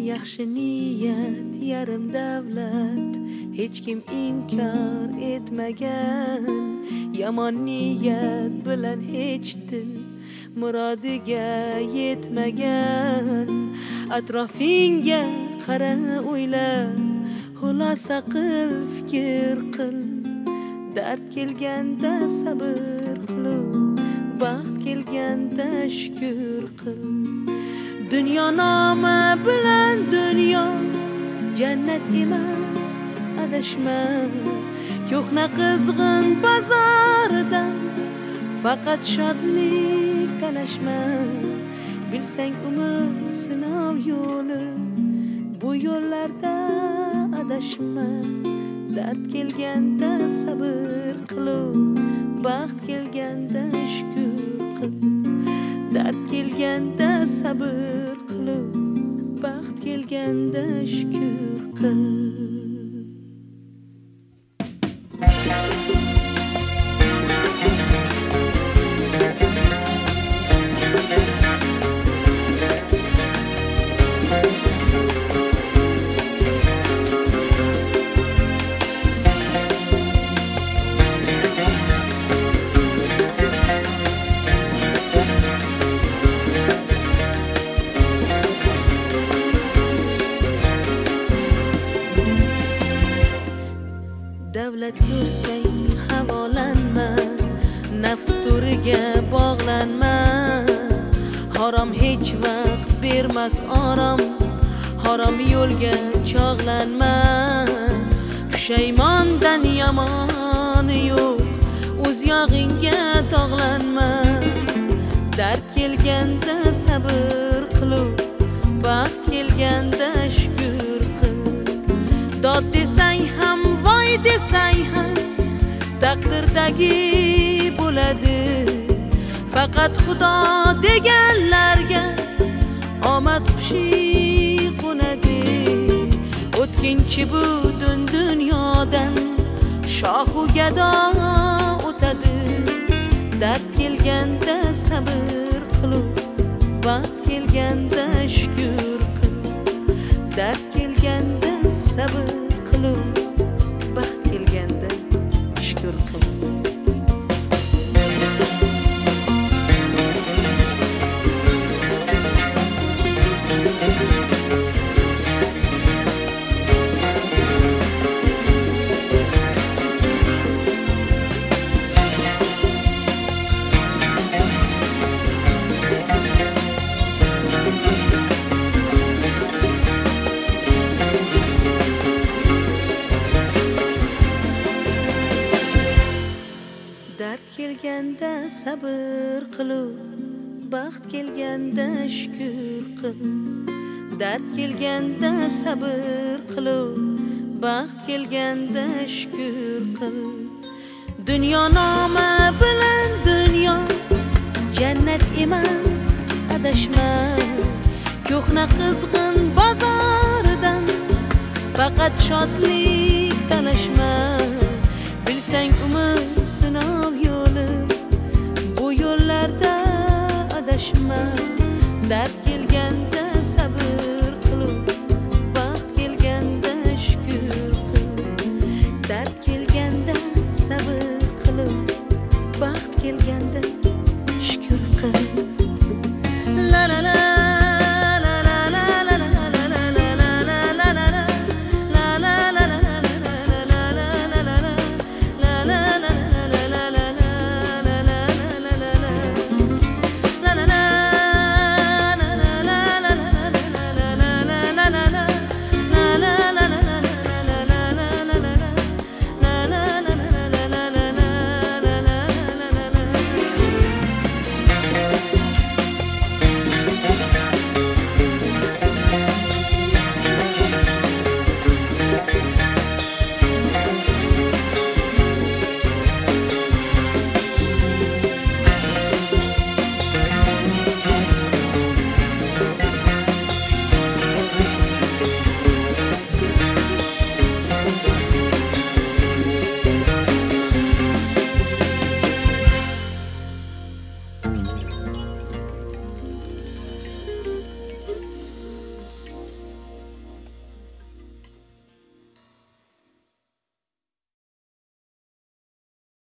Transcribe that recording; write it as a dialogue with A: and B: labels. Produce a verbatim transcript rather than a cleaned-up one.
A: yaxshi niyat yarim davlat, hech kim inkor etmagan. Yomon niyat bilan hech dil murodiga yetmagan. Atrofingga qara, o'yla, xulosa qil, fikr qil. Dard kelganda sabr qil, baxt kelganda shukr qil. Dunyo nomi bilan dunyo jannat emas, adashma. Ko'hna qizg'in bozoridan faqat shodlik talashma. Bilsang umr sinov yo'li, bu yo'llarda adashma. Dard kelganda sabr qil, baxt kelganda shukr qil. Dard kelganda sabr qil, baxt kelganda shukr qil. Davlat ko'rsang havolanma, nafs to'riga bog'lanma. Harom hech vaqt bermas orom, harom yo'lga chog'lanma. Pushaymondan yomoni yo'q, o'z yog'ingga dog'lanma. Dard kelganda sabr qil, baxt kelganda shukr qil. Dod desang ham, voy desang ham, taqdirdagi bo'ladi. Faqat Xudo deganlarga omad xushi qo'nadi. O'tkinchi bu dunyodan shohu gado o'tadi. Dard kelganda sabr qil, baxt kelganda shukr qil. Dard kelganda sabr qil, baxt kelganda shukr qil. Dard kelganda sabr qil, baxt kelganda shukr qil. Dard kelganda sabr qil, baxt kelganda shukr qil. Dunyo nomi bilan dunyo jannat emas, adashma. Ko'hna qizg'in bozoridan faqat shodlik talashma. Bilsang umr sinov yo'li, bu yo'llarda adashma. Dard kelganda sabr qil, baxt kelganda shukr qil. Dard kelganda sabr qil, baxt kelganda shukr qil. La la la